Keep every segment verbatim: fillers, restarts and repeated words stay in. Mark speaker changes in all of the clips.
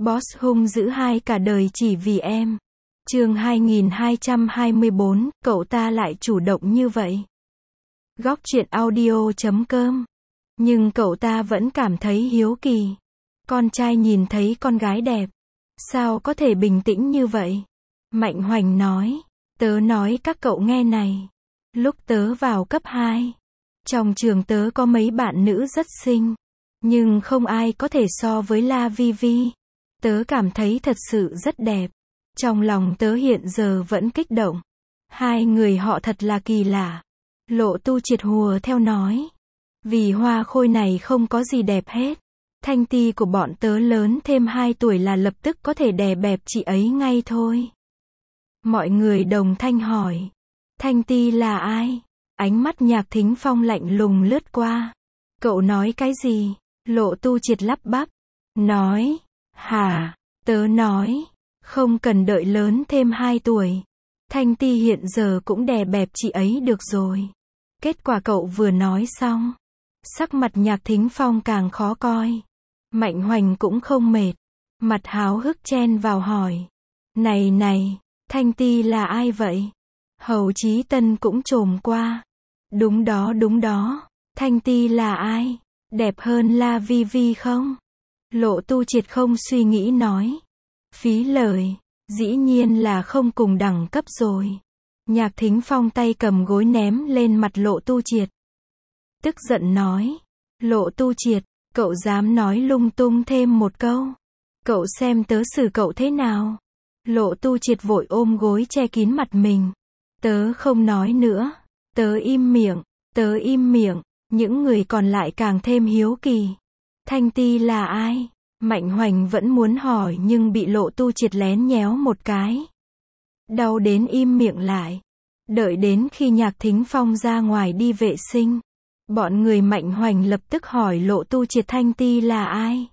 Speaker 1: Boss hung dữ hai cả đời chỉ vì em. Chương hai nghìn hai trăm hai mươi bốn, cậu ta lại chủ động như vậy. Góc truyện audio chấm com. Nhưng cậu ta vẫn cảm thấy hiếu kỳ. Con trai nhìn thấy con gái đẹp, sao có thể bình tĩnh như vậy? Mạnh Hoành nói, tớ nói các cậu nghe này. Lúc tớ vào cấp hai, trong trường tớ có mấy bạn nữ rất xinh, nhưng không ai có thể so với La Vi Vi. Tớ cảm thấy thật sự rất đẹp. Trong lòng tớ hiện giờ vẫn kích động. Hai người họ thật là kỳ lạ. Lộ Tu Triệt hùa theo nói. Vì Hoa Khôi này không có gì đẹp hết. Thanh Ti của bọn tớ lớn thêm hai tuổi là lập tức có thể đè bẹp chị ấy ngay thôi. Mọi người đồng thanh hỏi. Thanh Ti là ai? Ánh mắt Nhạc Thính Phong lạnh lùng lướt qua. Cậu nói cái gì? Lộ Tu Triệt lắp bắp. Nói. Hả? Tớ nói. Không cần đợi lớn thêm hai tuổi. Thanh Ti hiện giờ cũng đè bẹp chị ấy được rồi. Kết quả cậu vừa nói xong. Sắc mặt Nhạc Thính Phong càng khó coi. Mạnh Hoành cũng không mệt. Mặt háo hức chen vào hỏi. Này này, Thanh Ti là ai vậy? Hầu Chí Tân cũng trồm qua. Đúng đó đúng đó. Thanh Ti là ai? Đẹp hơn La Vi Vi không? Lộ Tu Triệt không suy nghĩ nói. Phí lời. Dĩ nhiên là không cùng đẳng cấp rồi. Nhạc Thính Phong tay cầm gối ném lên mặt Lộ Tu Triệt. Tức giận nói. Lộ Tu Triệt, cậu dám nói lung tung thêm một câu. Cậu xem tớ xử cậu thế nào. Lộ Tu Triệt vội ôm gối che kín mặt mình. Tớ không nói nữa. Tớ im miệng. Tớ im miệng. Những người còn lại càng thêm hiếu kỳ. Thanh Ti là ai? Mạnh Hoành vẫn muốn hỏi nhưng bị Lộ Tu Triệt lén nhéo một cái. Đau đến im miệng lại. Đợi đến khi Nhạc Thính Phong ra ngoài đi vệ sinh. Bọn người Mạnh Hoành lập tức hỏi Lộ Tu Triệt Thanh Ti là ai?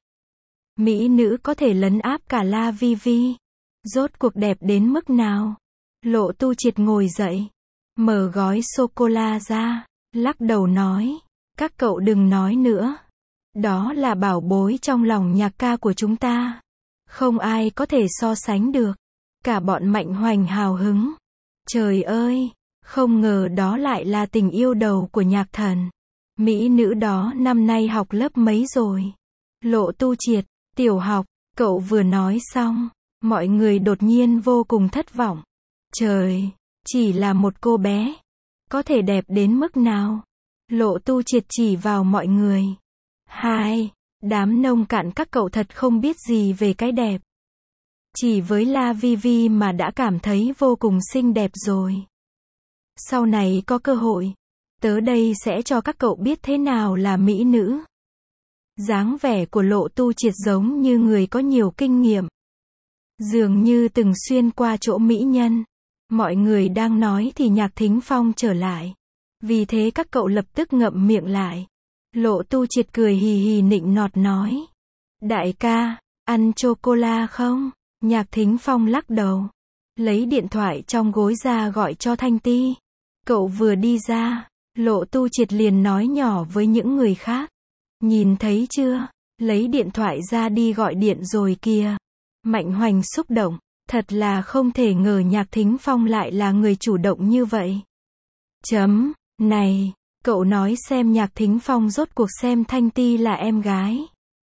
Speaker 1: Mỹ nữ có thể lấn áp cả La Vi Vi. Rốt cuộc đẹp đến mức nào? Lộ Tu Triệt ngồi dậy. Mở gói sô-cô-la ra. Lắc đầu nói. Các cậu đừng nói nữa. Đó là bảo bối trong lòng nhạc ca của chúng ta. Không ai có thể so sánh được. Cả bọn Mạnh Hoành hào hứng. Trời ơi, không ngờ đó lại là tình yêu đầu của Nhạc Thần. Mỹ nữ đó năm nay học lớp mấy rồi? Lộ Tu Triệt, tiểu học. Cậu vừa nói xong, mọi người đột nhiên vô cùng thất vọng. Trời, chỉ là một cô bé. Có thể đẹp đến mức nào? Lộ Tu Triệt chỉ vào mọi người. Hai, đám nông cạn các cậu thật không biết gì về cái đẹp. Chỉ với La Vi Vi mà đã cảm thấy vô cùng xinh đẹp rồi. Sau này có cơ hội, tớ đây sẽ cho các cậu biết thế nào là mỹ nữ. Dáng vẻ của Lộ Tu Triệt giống như người có nhiều kinh nghiệm. Dường như từng xuyên qua chỗ mỹ nhân. Mọi người đang nói thì Nhạc Thính Phong trở lại. Vì thế các cậu lập tức ngậm miệng lại. Lộ Tu Triệt cười hì hì nịnh nọt nói. Đại ca, ăn chocola không? Nhạc Thính Phong lắc đầu. Lấy điện thoại trong gối ra gọi cho Thanh Ti. Cậu vừa đi ra, Lộ Tu Triệt liền nói nhỏ với những người khác. Nhìn thấy chưa? Lấy điện thoại ra đi gọi điện rồi kìa. Mạnh Hoành xúc động. Thật là không thể ngờ Nhạc Thính Phong lại là người chủ động như vậy. Chấm, này, cậu nói xem Nhạc Thính Phong rốt cuộc xem Thanh Ti là em gái.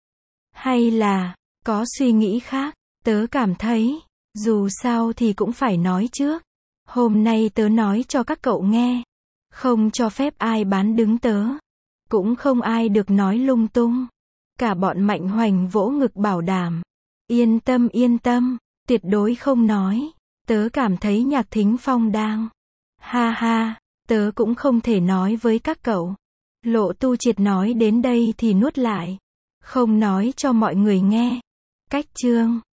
Speaker 1: Hay là, có suy nghĩ khác, tớ cảm thấy, dù sao thì cũng phải nói trước. Hôm nay tớ nói cho các cậu nghe. Không cho phép ai bán đứng tớ. Cũng không ai được nói lung tung. Cả bọn Mạnh Hoành vỗ ngực bảo đảm. Yên tâm yên tâm, tuyệt đối không nói. Tớ cảm thấy Nhạc Thính Phong đang. Ha ha, tớ cũng không thể nói với các cậu. Lộ Tu Triệt nói đến đây thì nuốt lại. Không nói cho mọi người nghe. Cách chương.